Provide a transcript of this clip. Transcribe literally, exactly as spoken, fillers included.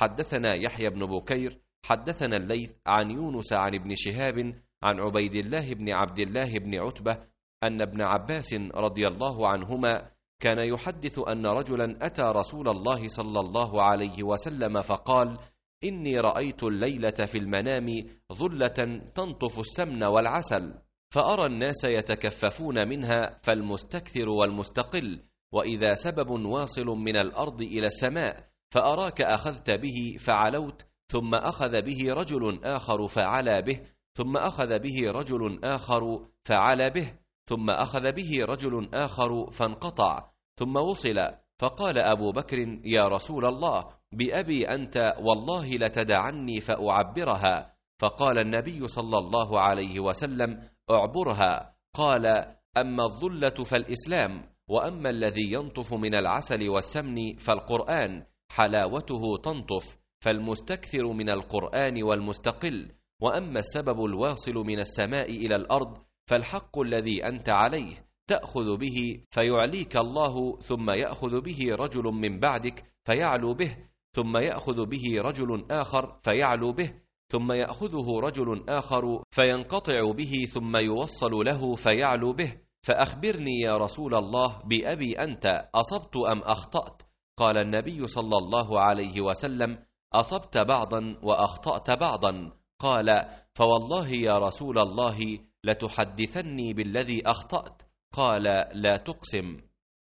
حدثنا يحيى بن بكير حدثنا الليث عن يونس عن ابن شهاب عن عبيد الله بن عبد الله بن عتبة أن ابن عباس رضي الله عنهما كان يحدث أن رجلا أتى رسول الله صلى الله عليه وسلم فقال: إني رأيت الليلة في المنام ظلة تنطف السمن والعسل، فأرى الناس يتكففون منها، فالمستكثر والمستقل، وإذا سبب واصل من الأرض إلى السماء، فأراك أخذت به فعلوت، ثم أخذ به رجل آخر فعلى به، ثم أخذ به رجل آخر فعلى به، ثم أخذ به رجل آخر فانقطع، ثم وصل، فقال أبو بكر: يا رسول الله، بأبي أنت والله لتدعني فأعبرها. فقال النبي صلى الله عليه وسلم: أعبرها. قال: أما الظلة فالإسلام، وأما الذي ينطف من العسل والسمن فالقرآن، حلاوته تنطف، فالمستكثر من القرآن والمستقل. وأما السبب الواصل من السماء إلى الأرض فالحق الذي أنت عليه، تأخذ به فيعليك الله، ثم يأخذ به رجل من بعدك فيعلو به، ثم يأخذ به رجل آخر فيعلو به، ثم يأخذه رجل آخر فينقطع به، ثم يوصل له فيعلو به. فأخبرني يا رسول الله، بأبي أنت، أصبت أم أخطأت؟ قال النبي صلى الله عليه وسلم: أصبت بعضا وأخطأت بعضا. قال: فوالله يا رسول الله لتحدثني بالذي أخطأت. قال: لا تقسم.